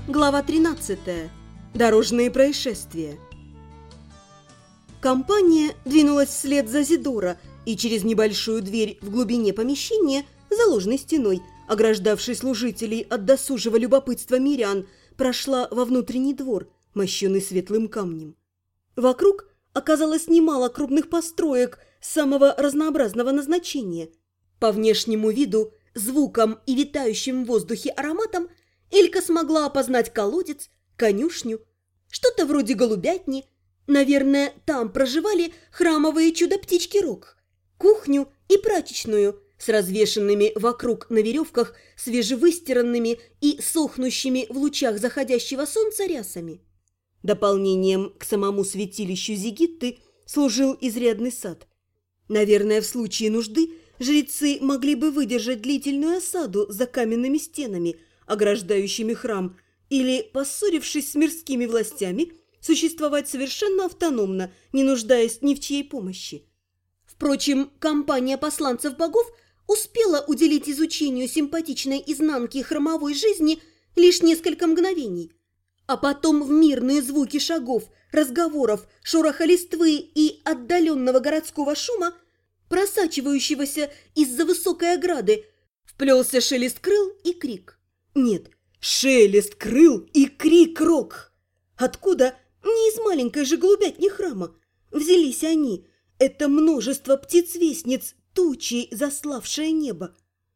Глава 13. Дорожные происшествия. Компания двинулась вслед за Зидора и через небольшую дверь в глубине помещения, за ложной стеной, ограждавшей служителей от досужего любопытства мирян, прошла во внутренний двор, мощенный светлым камнем. Вокруг оказалось немало крупных построек самого разнообразного назначения. По внешнему виду, звукам и витающим в воздухе ароматам Элька смогла опознать колодец, конюшню, что-то вроде голубятни. Наверное, там проживали храмовые чудо-птички Рок, кухню и прачечную с развешанными вокруг на веревках свежевыстиранными и сохнущими в лучах заходящего солнца рясами. Дополнением к самому святилищу Зигитты служил изрядный сад. Наверное, в случае нужды жрецы могли бы выдержать длительную осаду за каменными стенами, ограждающими храм, или, поссорившись с мирскими властями, существовать совершенно автономно, не нуждаясь ни в чьей помощи. Впрочем, компания посланцев богов успела уделить изучению симпатичной изнанки храмовой жизни лишь несколько мгновений, а потом в мирные звуки шагов, разговоров, шороха листвы и отдаленного городского шума, просачивающегося из-за высокой ограды, вплелся шелест крыл и крик. Нет, шелест крыл и крик Рок. Откуда? Не из маленькой же голубятни храма. Взялись они. Это множество птиц-вестниц, тучей заславшее небо.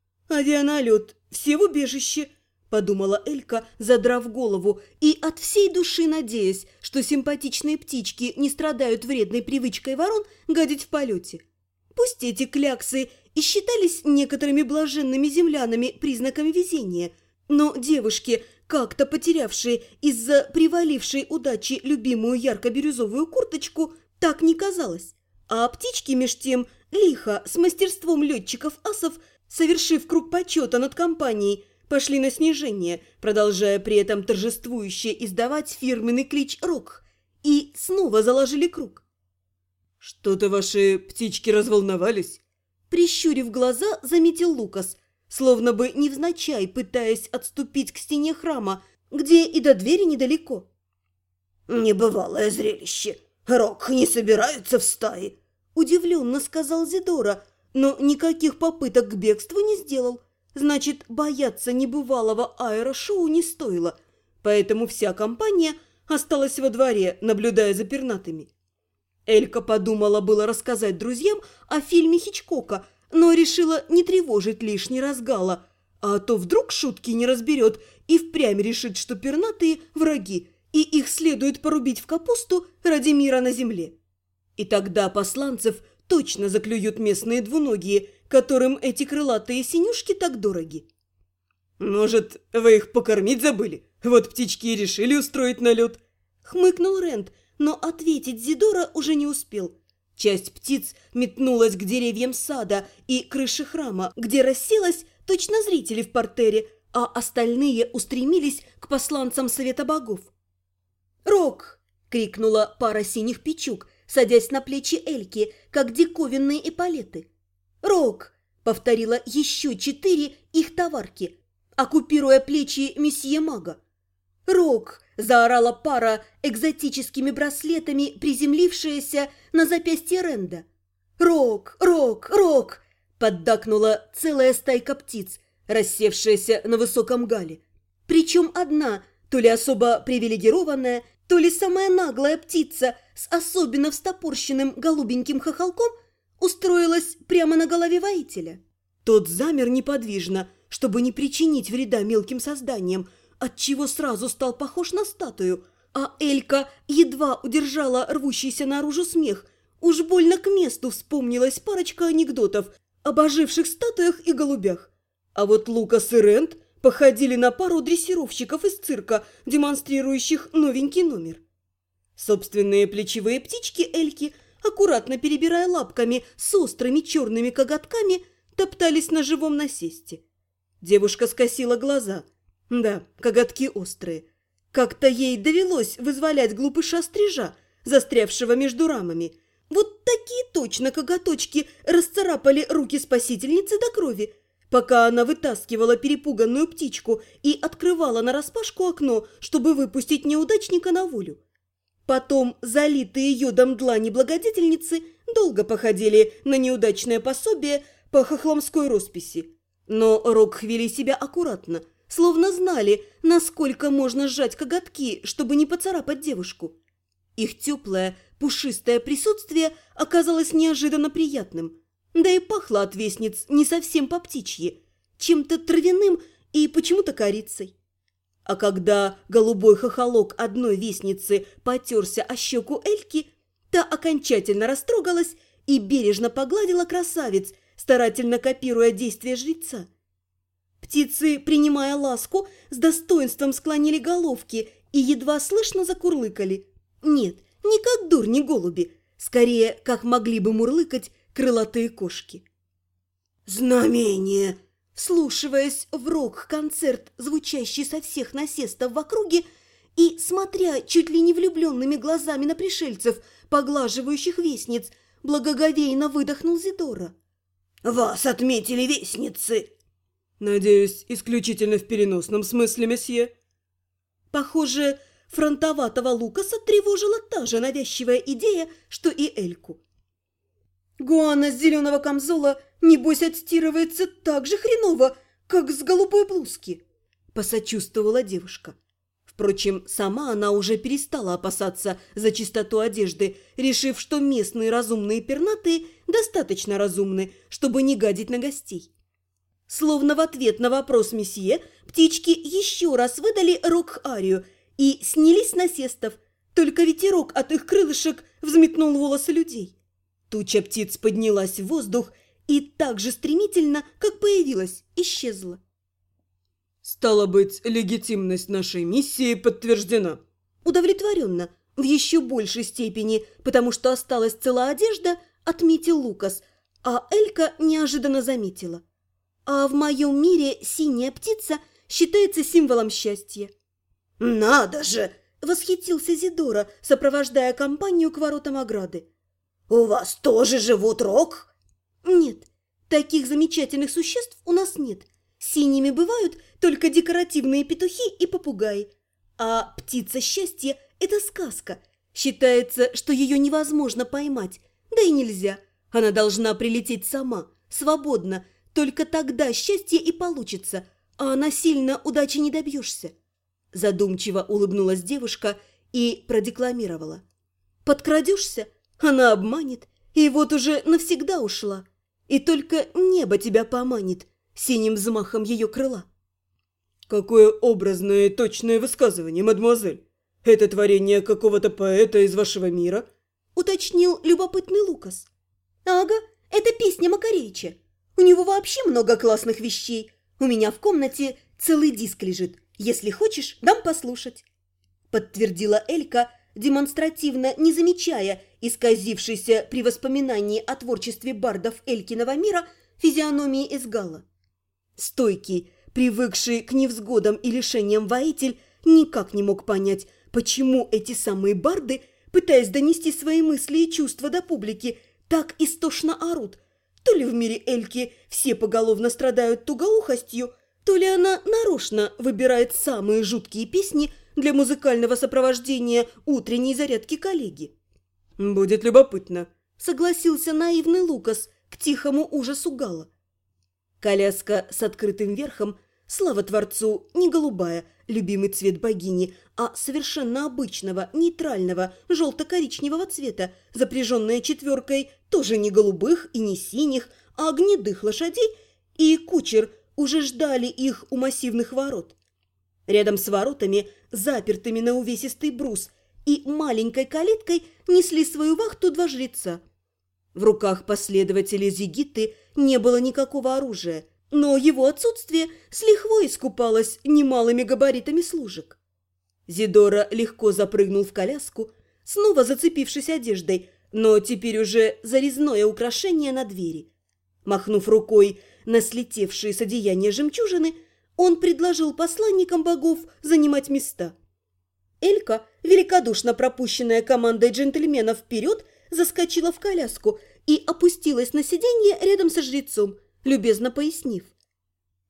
Авианалет, все в убежище, подумала Элька, задрав голову, и от всей души надеясь, что симпатичные птички не страдают вредной привычкой ворон гадить в полете. Пусть эти кляксы и считались некоторыми блаженными землянами признаками везения, но девушки, как-то потерявшие из-за привалившей удачи любимую ярко-бирюзовую курточку, так не казалось. А птички меж тем лихо, с мастерством летчиков-асов, совершив круг почета над компанией, пошли на снижение, продолжая при этом торжествующе издавать фирменный клич «Рок», и снова заложили круг. «Что-то ваши птички разволновались?» Прищурив глаза, заметил Лукас, словно бы невзначай пытаясь отступить к стене храма, где и до двери недалеко. «Небывалое зрелище! Рок не собираются в стаи!» Удивленно сказал Зидора, но никаких попыток к бегству не сделал. Значит, бояться небывалого аэрошоу не стоило, поэтому вся компания осталась во дворе, наблюдая за пернатыми. Элька подумала было рассказать друзьям о фильме Хичкока, но решила не тревожить лишний раз Гала, а то вдруг шутки не разберет и впрямь решит, что пернатые враги, и их следует порубить в капусту ради мира на земле. И тогда посланцев точно заклюют местные двуногие, которым эти крылатые синюшки так дороги. «Может, вы их покормить забыли? Вот птички и решили устроить налет», — хмыкнул Рент, но ответить Зидора уже не успел. Часть птиц метнулась к деревьям сада и крыше храма, где расселась точно зрители в партере, а остальные устремились к посланцам Совета Богов. «Рок!» — крикнула пара синих печук, садясь на плечи Эльки, как диковинные эполеты. «Рок!» — повторила еще 4 их товарки, оккупируя плечи месье Мага. «Рок!» – заорала пара экзотическими браслетами, приземлившаяся на запястье Ренда. «Рок! Рок! Рок!» – поддакнула целая стайка птиц, рассевшаяся на высоком гале. Причем одна, то ли особо привилегированная, то ли самая наглая птица с особенно встопорщенным голубеньким хохолком устроилась прямо на голове воителя. Тот замер неподвижно, чтобы не причинить вреда мелким созданиям, отчего сразу стал похож на статую, а Элька едва удержала рвущийся наружу смех. Уж больно к месту вспомнилась парочка анекдотов об оживших статуях и голубях. А вот Лукас и Рент походили на пару дрессировщиков из цирка, демонстрирующих новенький номер. Собственные плечевые птички Эльки, аккуратно перебирая лапками с острыми черными коготками, топтались на живом насесте. Девушка скосила глаза. Да, коготки острые. Как-то ей довелось вызволять глупыша-стрижа, застрявшего между рамами. Вот такие точно коготочки расцарапали руки спасительницы до крови. пока она вытаскивала перепуганную птичку и открывала нараспашку окно, чтобы выпустить неудачника на волю. Потом залитые йодом длани благодетельницы долго походили на неудачное пособие по хохломской росписи. Но Рок вели себя аккуратно, словно знали, насколько можно сжать коготки, чтобы не поцарапать девушку. Их теплое, пушистое присутствие оказалось неожиданно приятным, да и пахло от вестниц не совсем по-птичьи, чем-то травяным и почему-то корицей. А когда голубой хохолок одной вестницы потерся о щеку Эльки, та окончательно растрогалась и бережно погладила красавиц, старательно копируя действия жреца. Птицы, принимая ласку, с достоинством склонили головки и едва слышно закурлыкали. Нет, не как дурни голуби, скорее, как могли бы мурлыкать крылатые кошки. «Знамение!» Вслушиваясь в рок-концерт, звучащий со всех насестов в округе, и смотря чуть ли не влюбленными глазами на пришельцев, поглаживающих вестниц, благоговейно выдохнул Зидора. «Вас отметили вестницы!» Надеюсь, исключительно в переносном смысле, месье. Похоже, фронтоватого Лукаса тревожила та же навязчивая идея, что и Эльку. Гуана с зеленого камзола, небось, отстирывается так же хреново, как с голубой блузки, посочувствовала девушка. Впрочем, сама она уже перестала опасаться за чистоту одежды, решив, что местные разумные пернатые достаточно разумны, чтобы не гадить на гостей. Словно в ответ на вопрос месье, птички еще раз выдали рок-арию и снялись с насестов, только ветерок от их крылышек взметнул волосы людей. Туча птиц поднялась в воздух и так же стремительно, как появилась, исчезла. Стало быть, легитимность нашей миссии подтверждена. Удовлетворенно, в еще большей степени, потому что осталась цела одежда, отметил Лукас, а Элька неожиданно заметила. А в моем мире синяя птица считается символом счастья. «Надо же!» – восхитился Зидора, сопровождая компанию к воротам ограды. «У вас тоже живут рок?» «Нет, таких замечательных существ у нас нет. Синими бывают только декоративные петухи и попугаи. А птица счастья – это сказка. Считается, что ее невозможно поймать, да и нельзя. Она должна прилететь сама, свободно. Только тогда счастье и получится, а насильно удачи не добьешься». Задумчиво улыбнулась девушка и продекламировала. «Подкрадешься? Она обманет, и вот уже навсегда ушла. И только небо тебя поманит синим взмахом ее крыла». Какое образное и точное высказывание, мадемуазель. Это творение какого-то поэта из вашего мира? Уточнил любопытный Лукас. Ага, это песня Макаревича. У него вообще много классных вещей. У меня в комнате целый диск лежит. Если хочешь, дам послушать. Подтвердила Элька, демонстративно не замечая исказившейся при воспоминании о творчестве бардов Элькиного мира физиономии Эсгала. Стойкий, привыкший к невзгодам и лишениям воитель, никак не мог понять, почему эти самые барды, пытаясь донести свои мысли и чувства до публики, так истошно орут. То ли в мире Эльки все поголовно страдают тугоухостью, то ли она нарочно выбирает самые жуткие песни для музыкального сопровождения утренней зарядки коллеги. Будет любопытно, согласился наивный Лукас к тихому ужасу Гала. Коляска с открытым верхом, слава Творцу, не голубая, любимый цвет богини, а совершенно обычного, нейтрального, желто-коричневого цвета, запряженная четверкой тоже не голубых и не синих, а гнедых лошадей, и кучер уже ждали их у массивных ворот. Рядом с воротами, запертыми на увесистый брус, и маленькой калиткой несли свою вахту два жреца. В руках последователей Зигитты не было никакого оружия, но его отсутствие с лихвой искупалось немалыми габаритами служек. Зидора легко запрыгнул в коляску, снова зацепившись одеждой, но теперь уже за резное украшение на двери. Махнув рукой на слетевшие с одеяния жемчужины, он предложил посланникам богов занимать места. Элька, великодушно пропущенная командой джентльменов вперед, заскочила в коляску и опустилась на сиденье рядом со жрецом, любезно пояснив.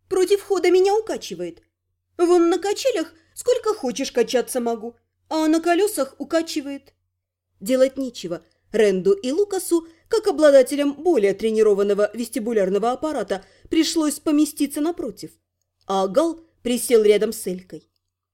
Против хода меня укачивает. Вон на качелях сколько хочешь качаться могу, а на колесах укачивает. Делать нечего. Ренду и Лукасу, как обладателям более тренированного вестибулярного аппарата, пришлось поместиться напротив. А Гал присел рядом с Элькой.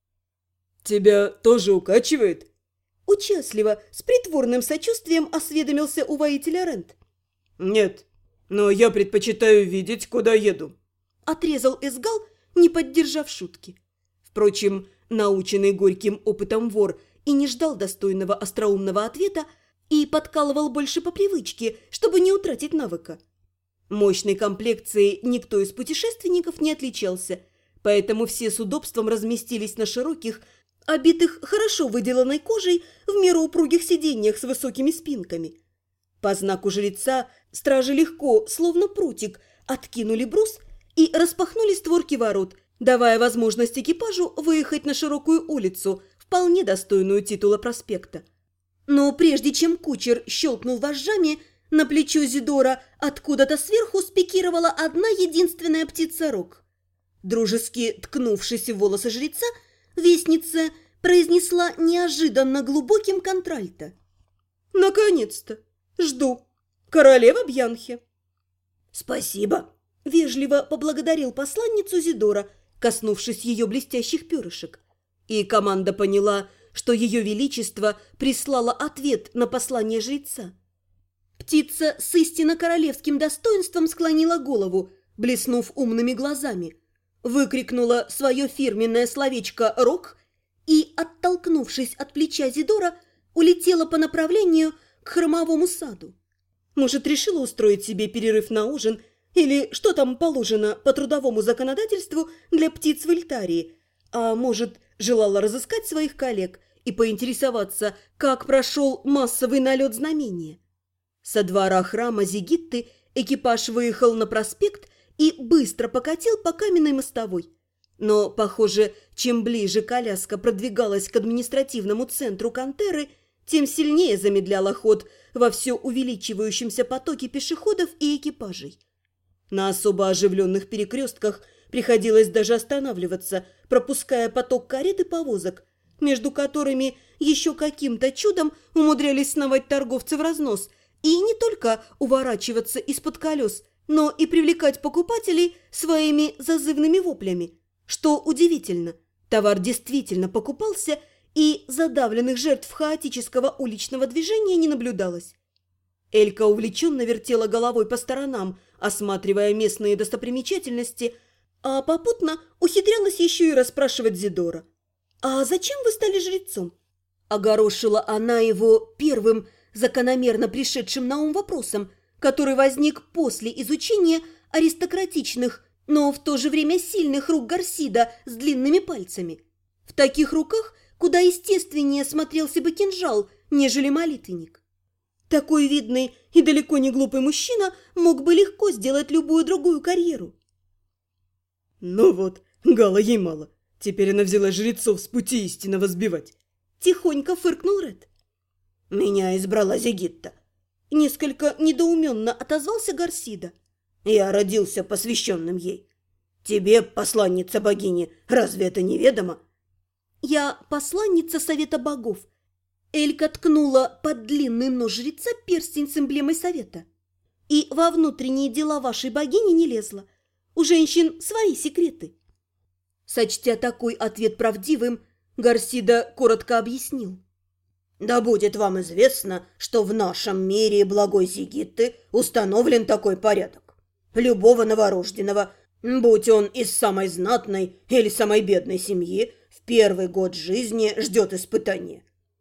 «Тебя тоже укачивает?» Участливо, с притворным сочувствием осведомился у воителя Рент. «Нет, но я предпочитаю видеть, куда еду». Отрезал Эсгал, не поддержав шутки. Впрочем, наученный горьким опытом вор и не ждал достойного остроумного ответа и подкалывал больше по привычке, чтобы не утратить навыка. Мощной комплекцией никто из путешественников не отличался, поэтому все с удобством разместились на широких, обитых хорошо выделанной кожей в меру упругих сиденьях с высокими спинками. По знаку жреца стражи легко, словно прутик, откинули брус и распахнули створки ворот, давая возможность экипажу выехать на широкую улицу, вполне достойную титула проспекта. Но прежде чем кучер щелкнул вожжами, на плечо Зидора откуда-то сверху спикировала одна единственная птица-рог. Дружески ткнувшись в волосы жреца, вестница произнесла неожиданно глубоким контральто. «Наконец-то! Жду! Королева Бьянхи!» Спасибо. Вежливо поблагодарил посланницу Зидора, коснувшись ее блестящих перышек. И команда поняла, что ее величество прислало ответ на послание жреца. Птица с истинно королевским достоинством склонила голову, блеснув умными глазами, выкрикнула свое фирменное словечко «рок» и, оттолкнувшись от плеча Зидора, улетела по направлению к хромовому саду. Может, решила устроить себе перерыв на ужин или что там положено по трудовому законодательству для птиц в Эльтарии, а может, желала разыскать своих коллег и поинтересоваться, как прошел массовый налет знамения. Со двора храма Зигитты экипаж выехал на проспект и быстро покатил по каменной мостовой. Но, похоже, чем ближе коляска продвигалась к административному центру Кантеры, тем сильнее замедляла ход во все увеличивающемся потоке пешеходов и экипажей. На особо оживленных перекрестках приходилось даже останавливаться, пропуская поток карет и повозок, между которыми еще каким-то чудом умудрялись сновать торговцы в разнос, и не только уворачиваться из-под колес, но и привлекать покупателей своими зазывными воплями. Что удивительно, товар действительно покупался, и задавленных жертв хаотического уличного движения не наблюдалось. Элька увлеченно вертела головой по сторонам, осматривая местные достопримечательности, а попутно ухитрялась еще и расспрашивать Зидора. «А зачем вы стали жрецом?» Огорошила она его первым, закономерно пришедшим на ум вопросом, который возник после изучения аристократичных, но в то же время сильных рук Гарсида с длинными пальцами. В таких руках куда естественнее смотрелся бы кинжал, нежели молитвенник. Такой видный и далеко не глупый мужчина мог бы легко сделать любую другую карьеру. «Ну вот, Гала ей мало. Теперь она взяла жрецов с пути истинного сбивать». Тихонько фыркнул Ред. Меня избрала Зигитта. Несколько недоуменно отозвался Гарсида. Я родился посвященным ей. Тебе, посланница богини, разве это неведомо? Я посланница совета богов. Элька ткнула под длинный нож жреца перстень с эмблемой совета. И во внутренние дела вашей богини не лезла. У женщин свои секреты. Сочтя такой ответ правдивым, Гарсида коротко объяснил. Да будет вам известно, что в нашем мире благой Зигитты установлен такой порядок. Любого новорожденного, будь он из самой знатной или самой бедной семьи, в первый год жизни ждет испытание.